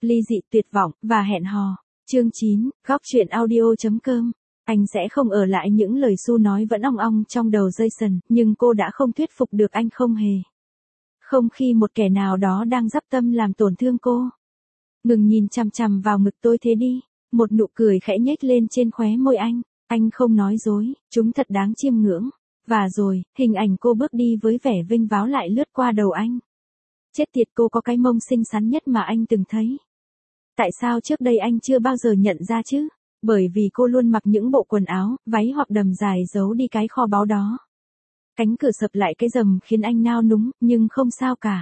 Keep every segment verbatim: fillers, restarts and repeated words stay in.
ly dị, tuyệt vọng, và hẹn hò. Chương chín, góc truyện audio chấm com. Anh sẽ không ở lại, những lời Sue nói vẫn ong ong trong đầu Jason, nhưng cô đã không thuyết phục được anh không hề. Không khi một kẻ nào đó đang dắp tâm làm tổn thương cô. Ngừng nhìn chằm chằm vào ngực tôi thế đi. Một nụ cười khẽ nhếch lên trên khóe môi anh. Anh không nói dối, chúng thật đáng chiêm ngưỡng. Và rồi, hình ảnh cô bước đi với vẻ vinh váo lại lướt qua đầu anh. Chết tiệt, cô có cái mông xinh xắn nhất mà anh từng thấy. Tại sao trước đây anh chưa bao giờ nhận ra chứ? Bởi vì cô luôn mặc những bộ quần áo, váy hoặc đầm dài giấu đi cái kho báu đó. Cánh cửa sập lại cái rầm khiến anh nao núng, nhưng không sao cả.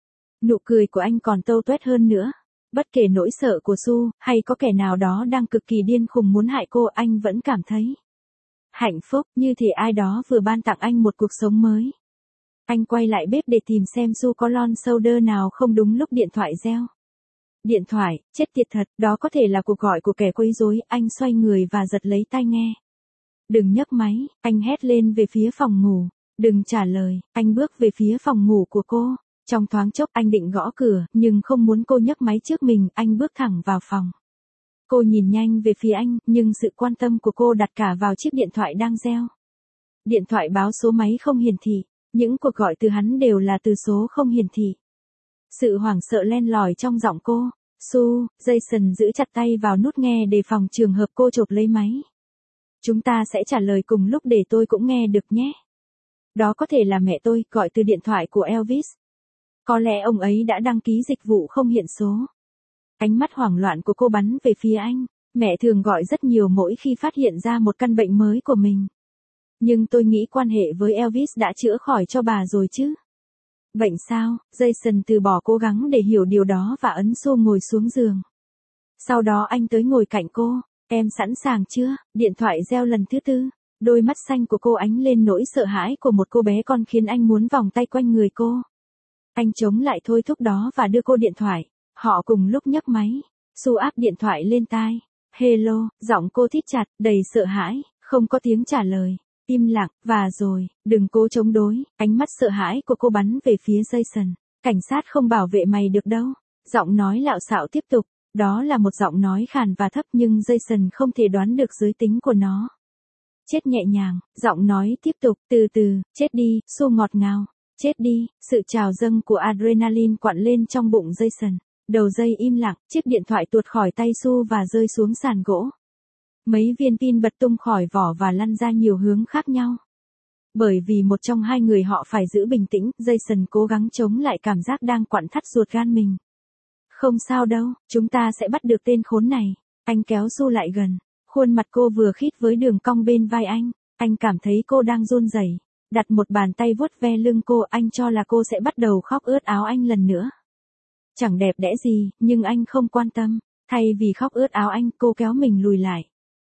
Nụ cười của anh còn tâu tuét hơn nữa. Bất kể nỗi sợ của Sue, hay có kẻ nào đó đang cực kỳ điên khùng muốn hại cô, anh vẫn cảm thấy hạnh phúc, như thể ai đó vừa ban tặng anh một cuộc sống mới. Anh quay lại bếp để tìm xem Sue có lon soda nào không đúng lúc điện thoại reo. Điện thoại, chết tiệt thật, đó có thể là cuộc gọi của kẻ quấy rối. Anh xoay người và giật lấy tai nghe. Đừng nhấc máy, anh hét lên về phía phòng ngủ. Đừng trả lời, anh bước về phía phòng ngủ của cô. Trong thoáng chốc anh định gõ cửa, nhưng không muốn cô nhấc máy trước mình, anh bước thẳng vào phòng. Cô nhìn nhanh về phía anh, nhưng sự quan tâm của cô đặt cả vào chiếc điện thoại đang reo. Điện thoại báo số máy không hiển thị, những cuộc gọi từ hắn đều là từ số không hiển thị. Sự hoảng sợ len lỏi trong giọng cô. Sue, Jason giữ chặt tay vào nút nghe để phòng trường hợp cô chộp lấy máy. Chúng ta sẽ trả lời cùng lúc để tôi cũng nghe được nhé. Đó có thể là mẹ tôi, gọi từ điện thoại của Elvis. Có lẽ ông ấy đã đăng ký dịch vụ không hiện số. Ánh mắt hoảng loạn của cô bắn về phía anh. Mẹ thường gọi rất nhiều mỗi khi phát hiện ra một căn bệnh mới của mình. Nhưng tôi nghĩ quan hệ với Elvis đã chữa khỏi cho bà rồi chứ. Bệnh sao? Jason từ bỏ cố gắng để hiểu điều đó và ấn Sue ngồi xuống giường. Sau đó anh tới ngồi cạnh cô. Em sẵn sàng chưa? Điện thoại reo lần thứ tư. Đôi mắt xanh của cô ánh lên nỗi sợ hãi của một cô bé con khiến anh muốn vòng tay quanh người cô. Anh chống lại thôi thúc đó và đưa cô điện thoại. Họ cùng lúc nhấc máy. Sue áp điện thoại lên tai. Hello, giọng cô thít chặt, đầy sợ hãi, không có tiếng trả lời. Im lặng, và rồi, đừng cố chống đối. Ánh mắt sợ hãi của cô bắn về phía Jason. Cảnh sát không bảo vệ mày được đâu. Giọng nói lạo xạo tiếp tục. Đó là một giọng nói khàn và thấp nhưng Jason không thể đoán được giới tính của nó. Chết nhẹ nhàng, giọng nói tiếp tục, từ từ, chết đi, Sue ngọt ngào. Chết đi, sự trào dâng của adrenaline quặn lên trong bụng Jason. Đầu dây im lặng, chiếc điện thoại tuột khỏi tay Sue và rơi xuống sàn gỗ. Mấy viên pin bật tung khỏi vỏ và lăn ra nhiều hướng khác nhau. Bởi vì một trong hai người họ phải giữ bình tĩnh, Jason cố gắng chống lại cảm giác đang quặn thắt ruột gan mình. Không sao đâu, chúng ta sẽ bắt được tên khốn này. Anh kéo Sue lại gần. Khuôn mặt cô vừa khít với đường cong bên vai anh. Anh cảm thấy cô đang run rẩy. Đặt một bàn tay vuốt ve lưng cô, anh cho là cô sẽ bắt đầu khóc ướt áo anh lần nữa. Chẳng đẹp đẽ gì, nhưng anh không quan tâm. Thay vì khóc ướt áo anh, cô kéo mình lùi lại.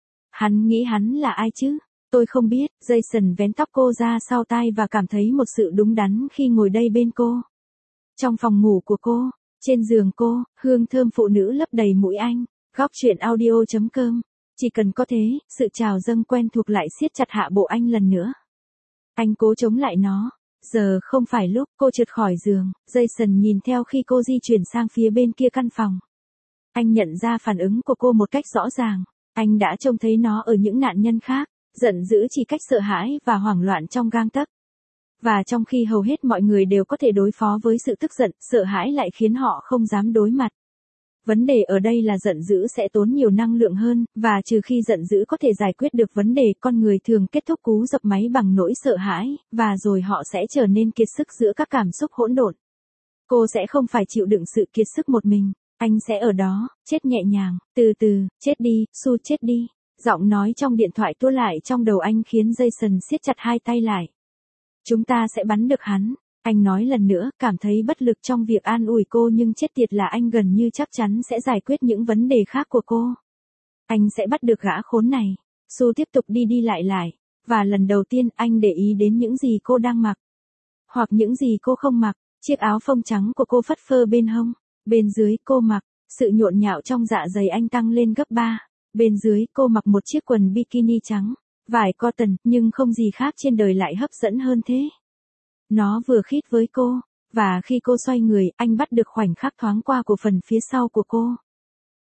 Hắn nghĩ hắn là ai chứ? Tôi không biết. Jason vén tóc cô ra sau tai và cảm thấy một sự đúng đắn khi ngồi đây bên cô. Trong phòng ngủ của cô, trên giường cô, hương thơm phụ nữ lấp đầy mũi anh. Góc truyện audio chấm com. Chỉ cần có thế, sự trào dâng quen thuộc lại siết chặt hạ bộ anh lần nữa. Anh cố chống lại nó. Giờ không phải lúc. Cô trượt khỏi giường. Jason nhìn theo khi cô di chuyển sang phía bên kia căn phòng. Anh nhận ra phản ứng của cô một cách rõ ràng. Anh đã trông thấy nó ở những nạn nhân khác. Giận dữ chỉ cách sợ hãi và hoảng loạn trong gang tấc. Và trong khi hầu hết mọi người đều có thể đối phó với sự tức giận, sợ hãi lại khiến họ không dám đối mặt. Vấn đề ở đây là giận dữ sẽ tốn nhiều năng lượng hơn, và trừ khi giận dữ có thể giải quyết được vấn đề, con người thường kết thúc cú dập máy bằng nỗi sợ hãi, và rồi họ sẽ trở nên kiệt sức giữa các cảm xúc hỗn độn. Cô sẽ không phải chịu đựng sự kiệt sức một mình. Anh sẽ ở đó, chết nhẹ nhàng, từ từ, chết đi, Sue chết đi. Giọng nói trong điện thoại tua lại trong đầu anh khiến Jason siết chặt hai tay lại. Chúng ta sẽ bắn được hắn. Anh nói lần nữa, cảm thấy bất lực trong việc an ủi cô nhưng chết tiệt là anh gần như chắc chắn sẽ giải quyết những vấn đề khác của cô. Anh sẽ bắt được gã khốn này. Sue tiếp tục đi đi lại lại. Và lần đầu tiên anh để ý đến những gì cô đang mặc. Hoặc những gì cô không mặc. Chiếc áo phông trắng của cô phất phơ bên hông. Bên dưới cô mặc. Sự nhộn nhạo trong dạ dày anh tăng lên gấp ba. Bên dưới cô mặc một chiếc quần bikini trắng. Vải cotton, nhưng không gì khác trên đời lại hấp dẫn hơn thế. Nó vừa khít với cô, và khi cô xoay người, anh bắt được khoảnh khắc thoáng qua của phần phía sau của cô.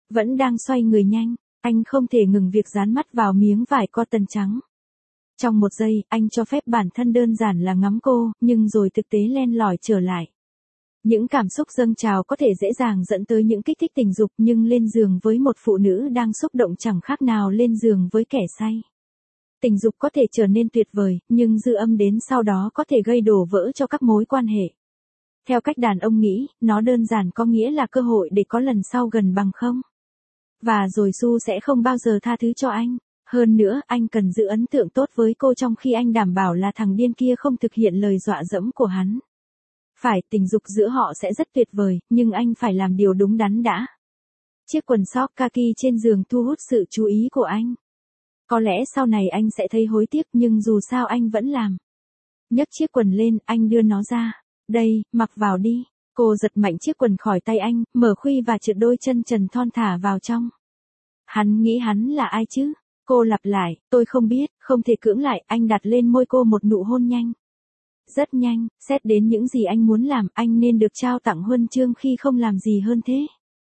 Vẫn đang xoay người nhanh, anh không thể ngừng việc dán mắt vào miếng vải cotton trắng. Trong một giây, anh cho phép bản thân đơn giản là ngắm cô, nhưng rồi thực tế len lỏi trở lại. Những cảm xúc dâng trào có thể dễ dàng dẫn tới những kích thích tình dục, nhưng lên giường với một phụ nữ đang xúc động chẳng khác nào lên giường với kẻ say. Tình dục có thể trở nên tuyệt vời, nhưng dư âm đến sau đó có thể gây đổ vỡ cho các mối quan hệ. Theo cách đàn ông nghĩ, nó đơn giản có nghĩa là cơ hội để có lần sau gần bằng không. Và rồi Su sẽ không bao giờ tha thứ cho anh. Hơn nữa, anh cần giữ ấn tượng tốt với cô trong khi anh đảm bảo là thằng điên kia không thực hiện lời dọa dẫm của hắn. Phải, tình dục giữa họ sẽ rất tuyệt vời, nhưng anh phải làm điều đúng đắn đã. Chiếc quần sóc kaki trên giường thu hút sự chú ý của anh. Có lẽ sau này anh sẽ thấy hối tiếc, nhưng dù sao anh vẫn làm. Nhấc chiếc quần lên, anh đưa nó ra. Đây, mặc vào đi. Cô giật mạnh chiếc quần khỏi tay anh, mở khuy và trượt đôi chân trần thon thả vào trong. Hắn nghĩ hắn là ai chứ? Cô lặp lại, tôi không biết, không thể cưỡng lại, anh đặt lên môi cô một nụ hôn nhanh. Rất nhanh, xét đến những gì anh muốn làm, anh nên được trao tặng huân chương khi không làm gì hơn thế.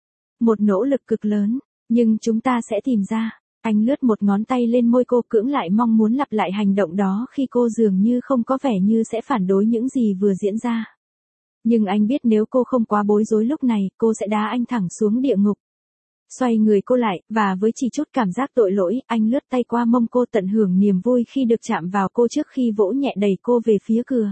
Một nỗ lực cực lớn, nhưng chúng ta sẽ tìm ra. Anh lướt một ngón tay lên môi cô, cưỡng lại mong muốn lặp lại hành động đó khi cô dường như không có vẻ như sẽ phản đối những gì vừa diễn ra. Nhưng anh biết nếu cô không quá bối rối lúc này, cô sẽ đá anh thẳng xuống địa ngục. Xoay người cô lại, và với chỉ chút cảm giác tội lỗi, anh lướt tay qua mông cô, tận hưởng niềm vui khi được chạm vào cô trước khi vỗ nhẹ đẩy cô về phía cửa.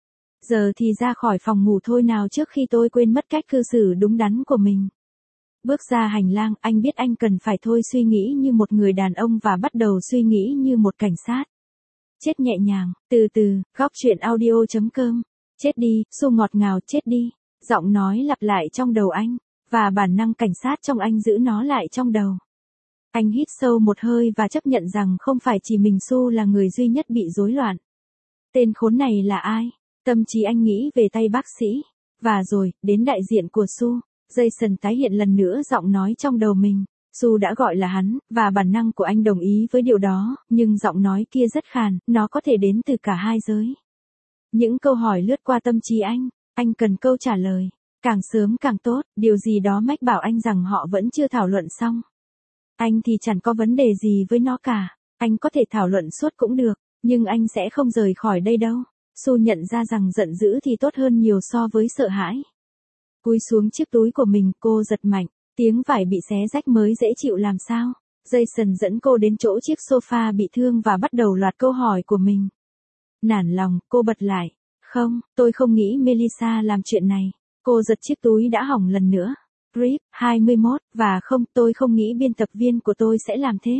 Giờ thì ra khỏi phòng ngủ thôi nào, trước khi tôi quên mất cách cư xử đúng đắn của mình. Bước ra hành lang, anh biết anh cần phải thôi suy nghĩ như một người đàn ông và bắt đầu suy nghĩ như một cảnh sát. Chết nhẹ nhàng, từ từ, góc chuyện audio chấm com. Chết đi, Su ngọt ngào, chết đi. Giọng nói lặp lại trong đầu anh. Và bản năng cảnh sát trong anh giữ nó lại trong đầu. Anh hít sâu một hơi và chấp nhận rằng không phải chỉ mình Su là người duy nhất bị rối loạn. Tên khốn này là ai? Tâm trí anh nghĩ về tay bác sĩ. Và rồi, đến đại diện của Su. Jason tái hiện lần nữa giọng nói trong đầu mình. Su đã gọi là hắn, và bản năng của anh đồng ý với điều đó, nhưng giọng nói kia rất khàn, nó có thể đến từ cả hai giới. Những câu hỏi lướt qua tâm trí anh, anh cần câu trả lời. Càng sớm càng tốt, điều gì đó mách bảo anh rằng họ vẫn chưa thảo luận xong. Anh thì chẳng có vấn đề gì với nó cả, anh có thể thảo luận suốt cũng được, nhưng anh sẽ không rời khỏi đây đâu. Su nhận ra rằng giận dữ thì tốt hơn nhiều so với sợ hãi. Cúi xuống chiếc túi của mình, cô giật mạnh, tiếng vải bị xé rách mới dễ chịu làm sao. Jason dẫn cô đến chỗ chiếc sofa bị thương và bắt đầu loạt câu hỏi của mình. Nản lòng, cô bật lại. Không, tôi không nghĩ Melissa làm chuyện này. Cô giật chiếc túi đã hỏng lần nữa. Rip, hai mươi mốt, và không, tôi không nghĩ biên tập viên của tôi sẽ làm thế.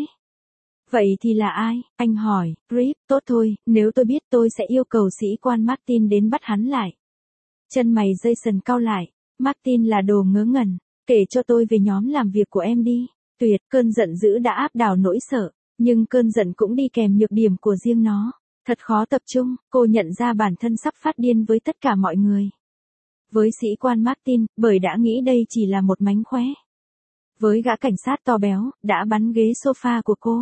Vậy thì là ai? Anh hỏi. Rip, tốt thôi, nếu tôi biết tôi sẽ yêu cầu sĩ quan Martin đến bắt hắn lại. Chân mày Jason cau lại. Martin là đồ ngớ ngẩn. Kể cho tôi về nhóm làm việc của em đi. Tuyệt, cơn giận dữ đã áp đảo nỗi sợ. Nhưng cơn giận cũng đi kèm nhược điểm của riêng nó. Thật khó tập trung, cô nhận ra bản thân sắp phát điên với tất cả mọi người. Với sĩ quan Martin, bởi đã nghĩ đây chỉ là một mánh khóe. Với gã cảnh sát to béo, đã bắn ghế sofa của cô.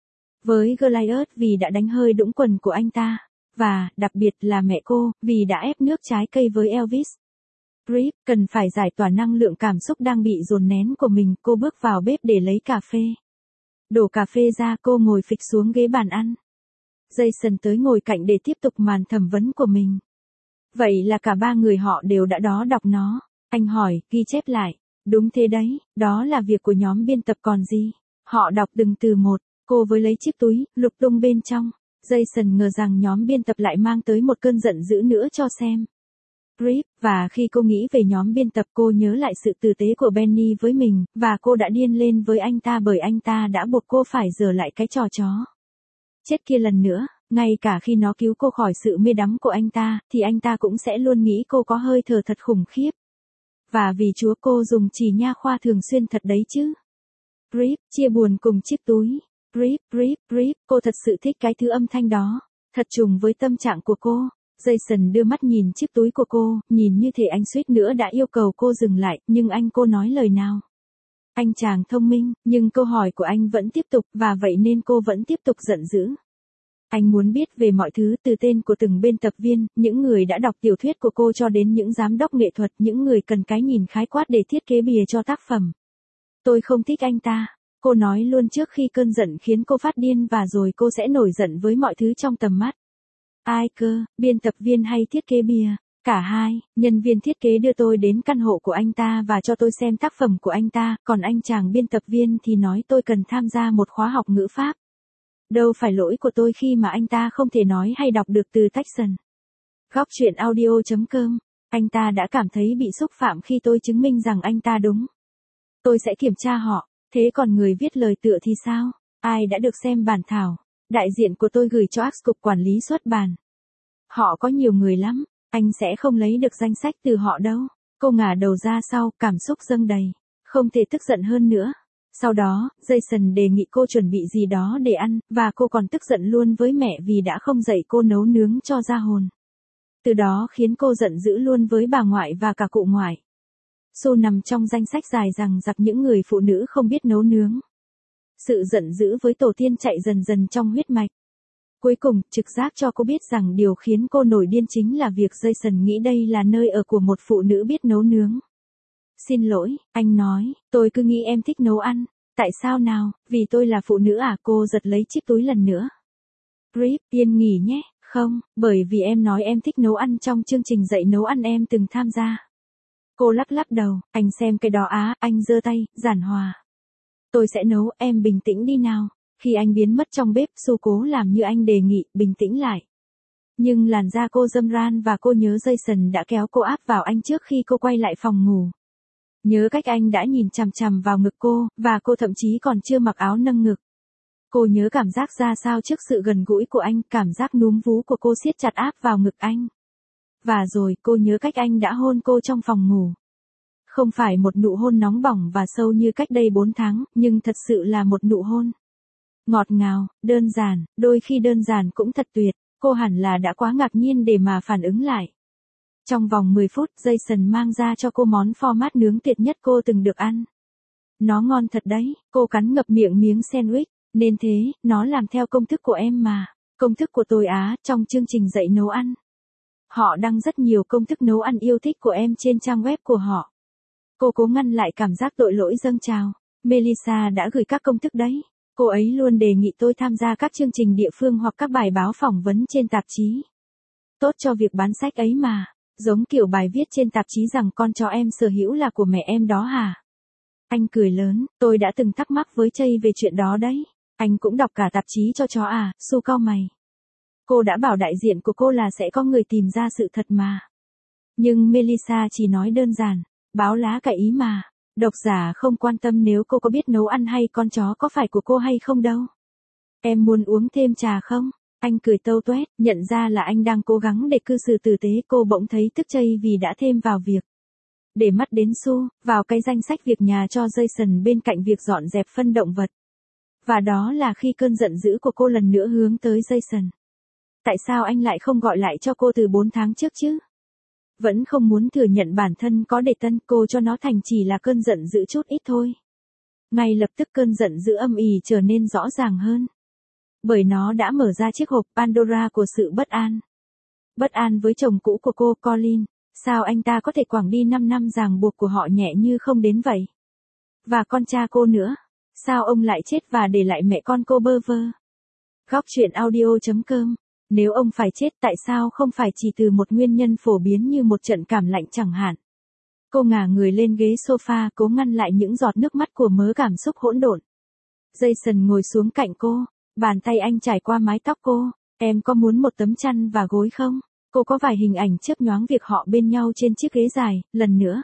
Với Goliath vì đã đánh hơi đũng quần của anh ta. Và, đặc biệt là mẹ cô, vì đã ép nước trái cây với Elvis. Rip, cần phải giải tỏa năng lượng cảm xúc đang bị dồn nén của mình. Cô bước vào bếp để lấy cà phê. Đổ cà phê ra, cô ngồi phịch xuống ghế bàn ăn. Jason tới ngồi cạnh để tiếp tục màn thẩm vấn của mình. Vậy là cả ba người họ đều đã đó đọc nó. Anh hỏi, ghi chép lại. Đúng thế đấy, đó là việc của nhóm biên tập còn gì. Họ đọc từng từ một, cô với lấy chiếc túi, lục tung bên trong. Jason ngờ rằng nhóm biên tập lại mang tới một cơn giận dữ nữa cho xem. Rip, và khi cô nghĩ về nhóm biên tập cô nhớ lại sự tử tế của Benny với mình, và cô đã điên lên với anh ta bởi anh ta đã buộc cô phải dở lại cái trò chó chết kia lần nữa, ngay cả khi nó cứu cô khỏi sự mê đắm của anh ta, thì anh ta cũng sẽ luôn nghĩ cô có hơi thở thật khủng khiếp. Và vì Chúa cô dùng chỉ nha khoa thường xuyên thật đấy chứ. Rip, chia buồn cùng chiếc túi. Rip, rip, rip, cô thật sự thích cái thứ âm thanh đó. Thật trùng với tâm trạng của cô. Jason đưa mắt nhìn chiếc túi của cô, nhìn như thể anh suýt nữa đã yêu cầu cô dừng lại, nhưng anh cô nói lời nào. Anh chàng thông minh, nhưng câu hỏi của anh vẫn tiếp tục, và vậy nên cô vẫn tiếp tục giận dữ. Anh muốn biết về mọi thứ, từ tên của từng biên tập viên, những người đã đọc tiểu thuyết của cô cho đến những giám đốc nghệ thuật, những người cần cái nhìn khái quát để thiết kế bìa cho tác phẩm. Tôi không thích anh ta. Cô nói luôn trước khi cơn giận khiến cô phát điên và rồi cô sẽ nổi giận với mọi thứ trong tầm mắt. Ai cơ, biên tập viên hay thiết kế bìa? Cả hai. Nhân viên thiết kế đưa tôi đến căn hộ của anh ta và cho tôi xem tác phẩm của anh ta, còn anh chàng biên tập viên thì nói tôi cần tham gia một khóa học ngữ pháp. Đâu phải lỗi của tôi khi mà anh ta không thể nói hay đọc được từ Texan. Góc truyện audio chấm com. Anh ta đã cảm thấy bị xúc phạm khi tôi chứng minh rằng anh ta đúng. Tôi sẽ kiểm tra họ. Thế còn người viết lời tựa thì sao? Ai đã được xem bản thảo? Đại diện của tôi gửi cho a ích cục quản lý xuất bản. Họ có nhiều người lắm. Anh sẽ không lấy được danh sách từ họ đâu. Cô ngả đầu ra sau, cảm xúc dâng đầy. Không thể tức giận hơn nữa. Sau đó, Jason đề nghị cô chuẩn bị gì đó để ăn, và cô còn tức giận luôn với mẹ vì đã không dạy cô nấu nướng cho ra hồn. Từ đó khiến cô giận dữ luôn với bà ngoại và cả cụ ngoại. Sue nằm trong danh sách dài rằng giặc những người phụ nữ không biết nấu nướng. Sự giận dữ với tổ tiên chạy dần dần trong huyết mạch. Cuối cùng, trực giác cho cô biết rằng điều khiến cô nổi điên chính là việc Jason nghĩ đây là nơi ở của một phụ nữ biết nấu nướng. Xin lỗi, anh nói, tôi cứ nghĩ em thích nấu ăn. Tại sao nào, vì tôi là phụ nữ à? Cô giật lấy chiếc túi lần nữa. Rip, yên nghỉ nhé, không, bởi vì em nói em thích nấu ăn trong chương trình dạy nấu ăn em từng tham gia. Cô lắc lắc đầu, anh xem cái đó á, anh giơ tay, giản hòa. Tôi sẽ nấu, em bình tĩnh đi nào. Khi anh biến mất trong bếp, Sue cố làm như anh đề nghị, bình tĩnh lại. Nhưng làn da cô râm ran và cô nhớ Jason đã kéo cô áp vào anh trước khi cô quay lại phòng ngủ. Nhớ cách anh đã nhìn chằm chằm vào ngực cô, và cô thậm chí còn chưa mặc áo nâng ngực. Cô nhớ cảm giác ra sao trước sự gần gũi của anh, cảm giác núm vú của cô siết chặt áp vào ngực anh. Và rồi cô nhớ cách anh đã hôn cô trong phòng ngủ. Không phải một nụ hôn nóng bỏng và sâu như cách đây bốn tháng, nhưng thật sự là một nụ hôn. Ngọt ngào, đơn giản, đôi khi đơn giản cũng thật tuyệt, cô hẳn là đã quá ngạc nhiên để mà phản ứng lại. Trong vòng mười phút, Jason mang ra cho cô món format nướng tuyệt nhất cô từng được ăn. Nó ngon thật đấy, cô cắn ngập miệng miếng sandwich, nên thế, nó làm theo công thức của em mà. Công thức của tôi á, trong chương trình dạy nấu ăn. Họ đăng rất nhiều công thức nấu ăn yêu thích của em trên trang web của họ. Cô cố ngăn lại cảm giác tội lỗi dâng trào. Melissa đã gửi các công thức đấy. Cô ấy luôn đề nghị tôi tham gia các chương trình địa phương hoặc các bài báo phỏng vấn trên tạp chí. Tốt cho việc bán sách ấy mà. Giống kiểu bài viết trên tạp chí rằng con chó em sở hữu là của mẹ em đó hả? Anh cười lớn, tôi đã từng thắc mắc với Chây về chuyện đó đấy. Anh cũng đọc cả tạp chí cho chó à? Sue cau mày. Cô đã bảo đại diện của cô là sẽ có người tìm ra sự thật mà. Nhưng Melissa chỉ nói đơn giản, báo lá cải ý mà. Độc giả không quan tâm nếu cô có biết nấu ăn hay con chó có phải của cô hay không đâu. Em muốn uống thêm trà không? Anh cười tâu tuét, nhận ra là anh đang cố gắng để cư xử tử tế. Cô bỗng thấy tức Chây vì đã thêm vào việc. Để mắt đến Sue, vào cái danh sách việc nhà cho Jason bên cạnh việc dọn dẹp phân động vật. Và đó là khi cơn giận dữ của cô lần nữa hướng tới Jason. Tại sao anh lại không gọi lại cho cô từ bốn tháng trước chứ? Vẫn không muốn thừa nhận bản thân có để tân cô cho nó thành chỉ là cơn giận dữ chút ít thôi. Ngay lập tức cơn giận dữ âm ỉ trở nên rõ ràng hơn. Bởi nó đã mở ra chiếc hộp Pandora của sự bất an. Bất an với chồng cũ của cô, Colin. Sao anh ta có thể quẳng đi năm năm ràng buộc của họ nhẹ như không đến vậy? Và con cha cô nữa. Sao ông lại chết và để lại mẹ con cô bơ vơ? Góc truyện audio chấm com. Nếu ông phải chết tại sao không phải chỉ từ một nguyên nhân phổ biến như một trận cảm lạnh chẳng hạn? Cô ngả người lên ghế sofa cố ngăn lại những giọt nước mắt của mớ cảm xúc hỗn độn. Jason ngồi xuống cạnh cô, bàn tay anh trải qua mái tóc cô. Em có muốn một tấm chăn và gối không? Cô có vài hình ảnh chớp nhoáng việc họ bên nhau trên chiếc ghế dài, lần nữa.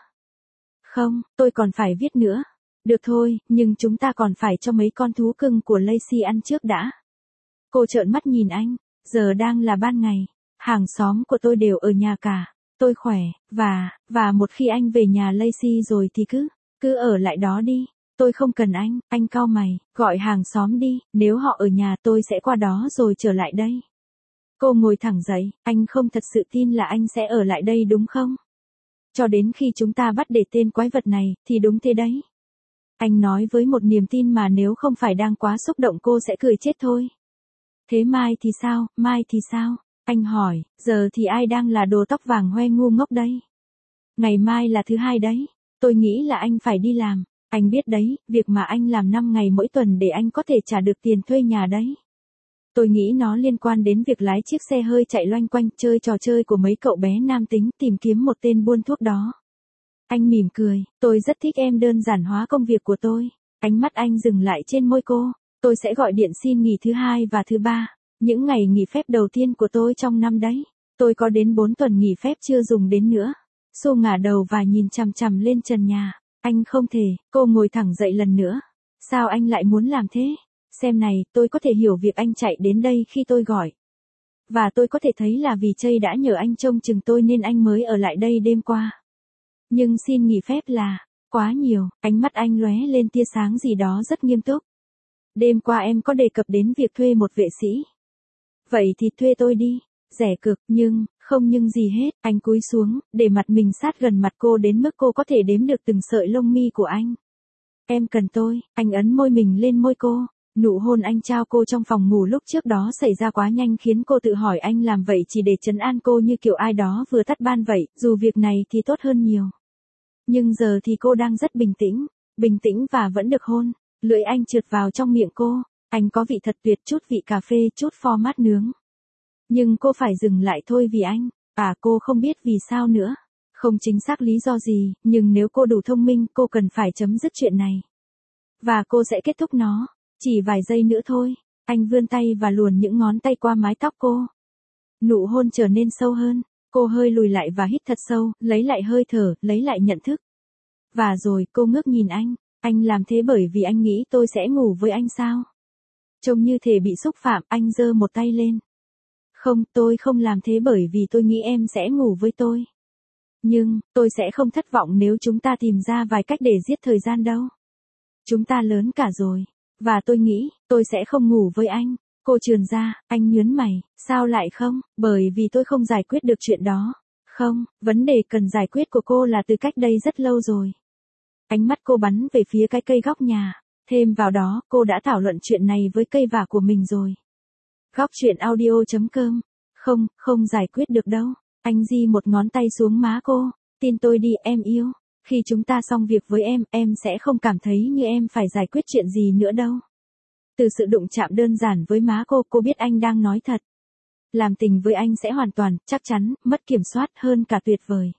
Không, tôi còn phải viết nữa. Được thôi, nhưng chúng ta còn phải cho mấy con thú cưng của Lacey ăn trước đã. Cô trợn mắt nhìn anh, giờ đang là ban ngày, hàng xóm của tôi đều ở nhà cả, tôi khỏe, và, và một khi anh về nhà Lacey rồi thì cứ, cứ ở lại đó đi, tôi không cần anh, anh cau mày, gọi hàng xóm đi, nếu họ ở nhà tôi sẽ qua đó rồi trở lại đây. Cô ngồi thẳng dậy, anh không thật sự tin là anh sẽ ở lại đây đúng không? Cho đến khi chúng ta bắt để tên quái vật này, thì đúng thế đấy. Anh nói với một niềm tin mà nếu không phải đang quá xúc động cô sẽ cười chết thôi. Thế mai thì sao, mai thì sao? Anh hỏi, giờ thì ai đang là đồ tóc vàng hoe ngu ngốc đây? Ngày mai là thứ hai đấy, tôi nghĩ là anh phải đi làm. Anh biết đấy, việc mà anh làm năm ngày mỗi tuần để anh có thể trả được tiền thuê nhà đấy. Tôi nghĩ nó liên quan đến việc lái chiếc xe hơi chạy loanh quanh chơi trò chơi của mấy cậu bé nam tính tìm kiếm một tên buôn thuốc đó. Anh mỉm cười, tôi rất thích em đơn giản hóa công việc của tôi. Ánh mắt anh dừng lại trên môi cô. Tôi sẽ gọi điện xin nghỉ thứ hai và thứ ba. Những ngày nghỉ phép đầu tiên của tôi trong năm đấy. Tôi có đến bốn tuần nghỉ phép chưa dùng đến nữa. Xô ngả đầu và nhìn chằm chằm lên trần nhà. Anh không thể, cô ngồi thẳng dậy lần nữa. Sao anh lại muốn làm thế? Xem này, tôi có thể hiểu việc anh chạy đến đây khi tôi gọi. Và tôi có thể thấy là vì Chây đã nhờ anh trông chừng tôi nên anh mới ở lại đây đêm qua. Nhưng xin nghỉ phép là quá nhiều, ánh mắt anh lóe lên tia sáng gì đó rất nghiêm túc. Đêm qua em có đề cập đến việc thuê một vệ sĩ. Vậy thì thuê tôi đi, rẻ cực, nhưng, không nhưng gì hết, anh cúi xuống, để mặt mình sát gần mặt cô đến mức cô có thể đếm được từng sợi lông mi của anh. Em cần tôi, anh ấn môi mình lên môi cô. Nụ hôn anh trao cô trong phòng ngủ lúc trước đó xảy ra quá nhanh khiến cô tự hỏi anh làm vậy chỉ để trấn an cô như kiểu ai đó vừa tắt ban vậy, dù việc này thì tốt hơn nhiều. Nhưng giờ thì cô đang rất bình tĩnh, bình tĩnh và vẫn được hôn. Lưỡi anh trượt vào trong miệng cô, anh có vị thật tuyệt, chút vị cà phê, chút pho mát nướng. Nhưng cô phải dừng lại thôi vì anh, à cô không biết vì sao nữa. Không chính xác lý do gì, nhưng nếu cô đủ thông minh, cô cần phải chấm dứt chuyện này. Và cô sẽ kết thúc nó. Chỉ vài giây nữa thôi, anh vươn tay và luồn những ngón tay qua mái tóc cô. Nụ hôn trở nên sâu hơn, cô hơi lùi lại và hít thật sâu, lấy lại hơi thở, lấy lại nhận thức. Và rồi cô ngước nhìn anh, anh làm thế bởi vì anh nghĩ tôi sẽ ngủ với anh sao? Trông như thể bị xúc phạm, anh giơ một tay lên. Không, tôi không làm thế bởi vì tôi nghĩ em sẽ ngủ với tôi. Nhưng, tôi sẽ không thất vọng nếu chúng ta tìm ra vài cách để giết thời gian đâu. Chúng ta lớn cả rồi. Và tôi nghĩ, tôi sẽ không ngủ với anh. Cô trườn ra, anh nhớn mày, sao lại không? Bởi vì tôi không giải quyết được chuyện đó. Không, vấn đề cần giải quyết của cô là từ cách đây rất lâu rồi. Ánh mắt cô bắn về phía cái cây góc nhà. Thêm vào đó, cô đã thảo luận chuyện này với cây vả của mình rồi. Góc chuyện audio chấm com. Không, không giải quyết được đâu. Anh di một ngón tay xuống má cô. Tin tôi đi, em yêu. Khi chúng ta xong việc với em, em sẽ không cảm thấy như em phải giải quyết chuyện gì nữa đâu. Từ sự đụng chạm đơn giản với má cô, cô biết anh đang nói thật. Làm tình với anh sẽ hoàn toàn, chắc chắn, mất kiểm soát hơn cả tuyệt vời.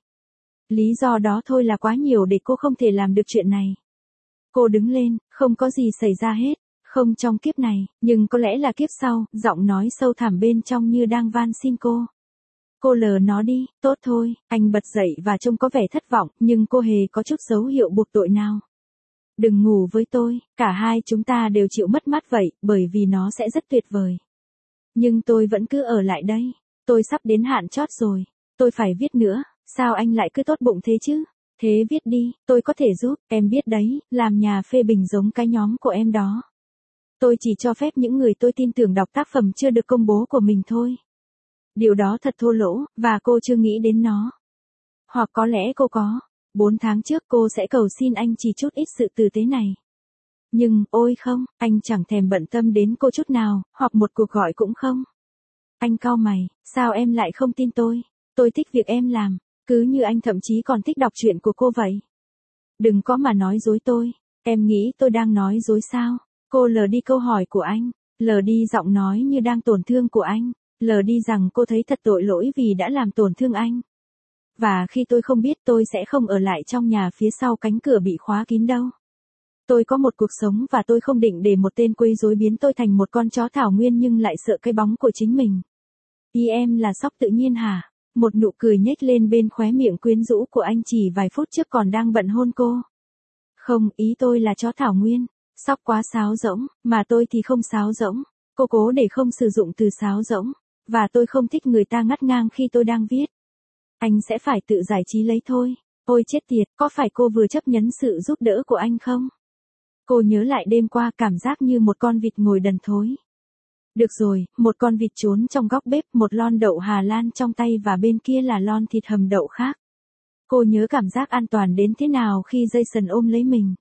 Lý do đó thôi là quá nhiều để cô không thể làm được chuyện này. Cô đứng lên, không có gì xảy ra hết. Không trong kiếp này, nhưng có lẽ là kiếp sau, giọng nói sâu thẳm bên trong như đang van xin cô. Cô lờ nó đi, tốt thôi, anh bật dậy và trông có vẻ thất vọng, nhưng cô hề có chút dấu hiệu buộc tội nào. Đừng ngủ với tôi, cả hai chúng ta đều chịu mất mát vậy, bởi vì nó sẽ rất tuyệt vời. Nhưng tôi vẫn cứ ở lại đây, tôi sắp đến hạn chót rồi, tôi phải viết nữa, sao anh lại cứ tốt bụng thế chứ? Thế viết đi, tôi có thể giúp, em biết đấy, làm nhà phê bình giống cái nhóm của em đó. Tôi chỉ cho phép những người tôi tin tưởng đọc tác phẩm chưa được công bố của mình thôi. Điều đó thật thô lỗ, và cô chưa nghĩ đến nó. Hoặc có lẽ cô có. Bốn tháng trước cô sẽ cầu xin anh chỉ chút ít sự tử tế này. Nhưng, ôi không, anh chẳng thèm bận tâm đến cô chút nào, hoặc một cuộc gọi cũng không. Anh cau mày, sao em lại không tin tôi? Tôi thích việc em làm, cứ như anh thậm chí còn thích đọc truyện của cô vậy. Đừng có mà nói dối tôi, em nghĩ tôi đang nói dối sao? Cô lờ đi câu hỏi của anh, lờ đi giọng nói như đang tổn thương của anh. Lờ đi rằng cô thấy thật tội lỗi vì đã làm tổn thương anh. Và khi tôi không biết tôi sẽ không ở lại trong nhà phía sau cánh cửa bị khóa kín đâu. Tôi có một cuộc sống và tôi không định để một tên quấy rối biến tôi thành một con chó thảo nguyên nhưng lại sợ cái bóng của chính mình. Ý em là sóc tự nhiên hả? Một nụ cười nhếch lên bên khóe miệng quyến rũ của anh chỉ vài phút trước còn đang bận hôn cô. Không, ý tôi là chó thảo nguyên. Sóc quá sáo rỗng, mà tôi thì không sáo rỗng. Cô cố để không sử dụng từ sáo rỗng. Và tôi không thích người ta ngắt ngang khi tôi đang viết. Anh sẽ phải tự giải trí lấy thôi. Ôi chết tiệt, có phải cô vừa chấp nhận sự giúp đỡ của anh không? Cô nhớ lại đêm qua cảm giác như một con vịt ngồi đần thối. Được rồi, một con vịt trốn trong góc bếp, một lon đậu Hà Lan trong tay và bên kia là lon thịt hầm đậu khác. Cô nhớ cảm giác an toàn đến thế nào khi Jason ôm lấy mình.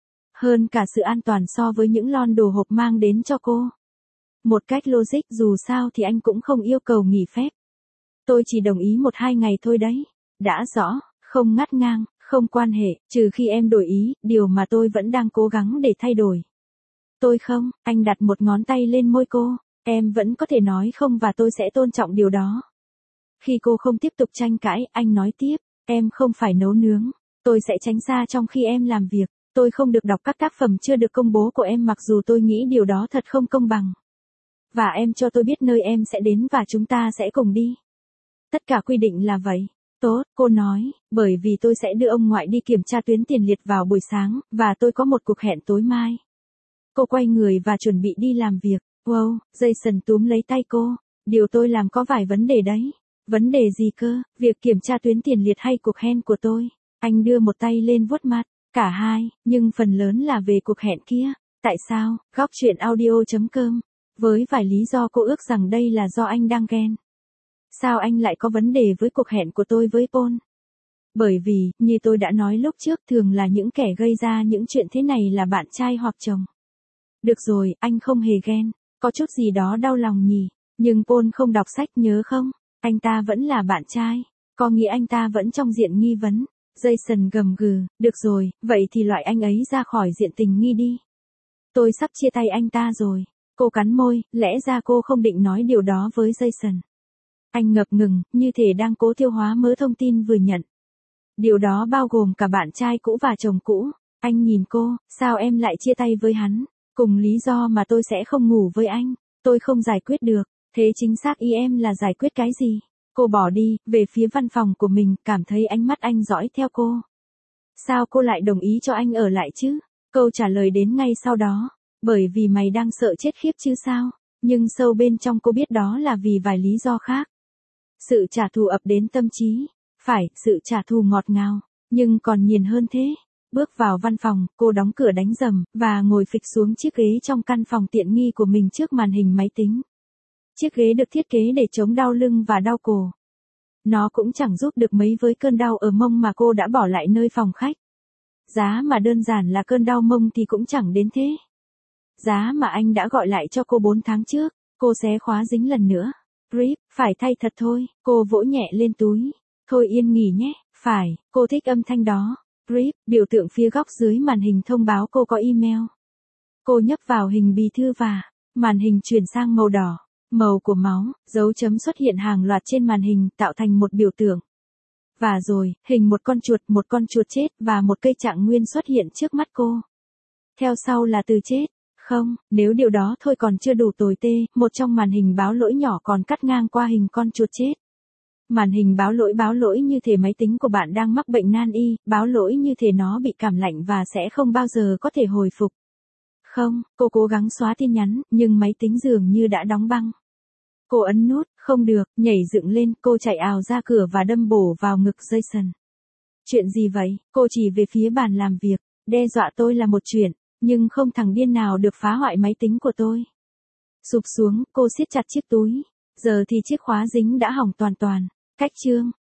Hơn cả sự an toàn so với những lon đồ hộp mang đến cho cô. Một cách logic dù sao thì anh cũng không yêu cầu nghỉ phép. Tôi chỉ đồng ý một hai ngày thôi đấy. Đã rõ, không ngắt ngang, Không quan hệ, trừ khi em đổi ý, điều mà tôi vẫn đang cố gắng để thay đổi. Tôi không, anh đặt một ngón tay lên môi cô, em vẫn có thể nói không và tôi sẽ tôn trọng điều đó. Khi cô không tiếp tục tranh cãi, anh nói tiếp, em không phải nấu nướng, tôi sẽ tránh xa trong khi em làm việc, tôi không được đọc các tác phẩm chưa được công bố của em mặc dù tôi nghĩ điều đó thật không công bằng. Và em cho tôi biết nơi em sẽ đến và chúng ta sẽ cùng đi. Tất cả quy định là vậy. Tốt, cô nói, bởi vì tôi sẽ đưa ông ngoại đi kiểm tra tuyến tiền liệt vào buổi sáng, và tôi có một cuộc hẹn tối mai. Cô quay người và chuẩn bị đi làm việc. Wow, Jason túm lấy tay cô. Điều tôi làm có vài vấn đề đấy. Vấn đề gì cơ, việc kiểm tra tuyến tiền liệt hay cuộc hẹn của tôi? Anh đưa một tay lên vuốt mặt. Cả hai, nhưng phần lớn là về cuộc hẹn kia. Tại sao? Góc chuyện audio chấm com. Với vài lý do cô ước rằng đây là do anh đang ghen. Sao anh lại có vấn đề với cuộc hẹn của tôi với Paul? Bởi vì, như tôi đã nói lúc trước, thường là những kẻ gây ra những chuyện thế này là bạn trai hoặc chồng. Được rồi, anh không hề ghen. Có chút gì đó đau lòng nhỉ. Nhưng Paul không đọc sách nhớ không? Anh ta vẫn là bạn trai. Có nghĩa anh ta vẫn trong diện nghi vấn. Jason gầm gừ, được rồi, vậy thì loại anh ấy ra khỏi diện tình nghi đi. Tôi sắp chia tay anh ta rồi. Cô cắn môi, lẽ ra cô không định nói điều đó với Jason. Anh ngập ngừng, như thể đang cố tiêu hóa mớ thông tin vừa nhận. Điều đó bao gồm cả bạn trai cũ và chồng cũ. Anh nhìn cô, sao em lại chia tay với hắn? Cùng lý do mà tôi sẽ không ngủ với anh. Tôi không giải quyết được. Thế chính xác ý em là giải quyết cái gì? Cô bỏ đi, về phía văn phòng của mình, cảm thấy ánh mắt anh dõi theo cô. Sao cô lại đồng ý cho anh ở lại chứ? Câu trả lời đến ngay sau đó. Bởi vì mày đang sợ chết khiếp chứ sao? Nhưng sâu bên trong cô biết đó là vì vài lý do khác. Sự trả thù ập đến tâm trí. Phải, sự trả thù ngọt ngào. Nhưng còn nhiều hơn thế. Bước vào văn phòng, cô đóng cửa đánh rầm, và ngồi phịch xuống chiếc ghế trong căn phòng tiện nghi của mình trước màn hình máy tính. Chiếc ghế được thiết kế để chống đau lưng và đau cổ. Nó cũng chẳng giúp được mấy với cơn đau ở mông mà cô đã bỏ lại nơi phòng khách. Giá mà đơn giản là cơn đau mông thì cũng chẳng đến thế. Giá mà anh đã gọi lại cho cô bốn tháng trước, cô xé khóa dính lần nữa. Rip, phải thay thật thôi, cô vỗ nhẹ lên túi. Thôi yên nghỉ nhé, phải, cô thích âm thanh đó. Rip, biểu tượng phía góc dưới màn hình thông báo cô có email. Cô nhấp vào hình bì thư và màn hình chuyển sang màu đỏ. Màu của máu, dấu chấm xuất hiện hàng loạt trên màn hình tạo thành một biểu tượng. Và rồi, hình một con chuột, một con chuột chết và một cây trạng nguyên xuất hiện trước mắt cô. Theo sau là từ chết. Không, nếu điều đó thôi còn chưa đủ tồi tê, một trong màn hình báo lỗi nhỏ còn cắt ngang qua hình con chuột chết. Màn hình báo lỗi báo lỗi như thể máy tính của bạn đang mắc bệnh nan y, báo lỗi như thể nó bị cảm lạnh và sẽ không bao giờ có thể hồi phục. Không, cô cố gắng xóa tin nhắn, nhưng máy tính dường như đã đóng băng. Cô ấn nút, không được, nhảy dựng lên, cô chạy ào ra cửa và đâm bổ vào ngực Jason. Chuyện gì vậy? Cô chỉ về phía bàn làm việc, đe dọa tôi là một chuyện, nhưng không thằng điên nào được phá hoại máy tính của tôi. Sụp xuống, cô siết chặt chiếc túi. Giờ thì chiếc khóa dính đã hỏng toàn toàn. Cách chương.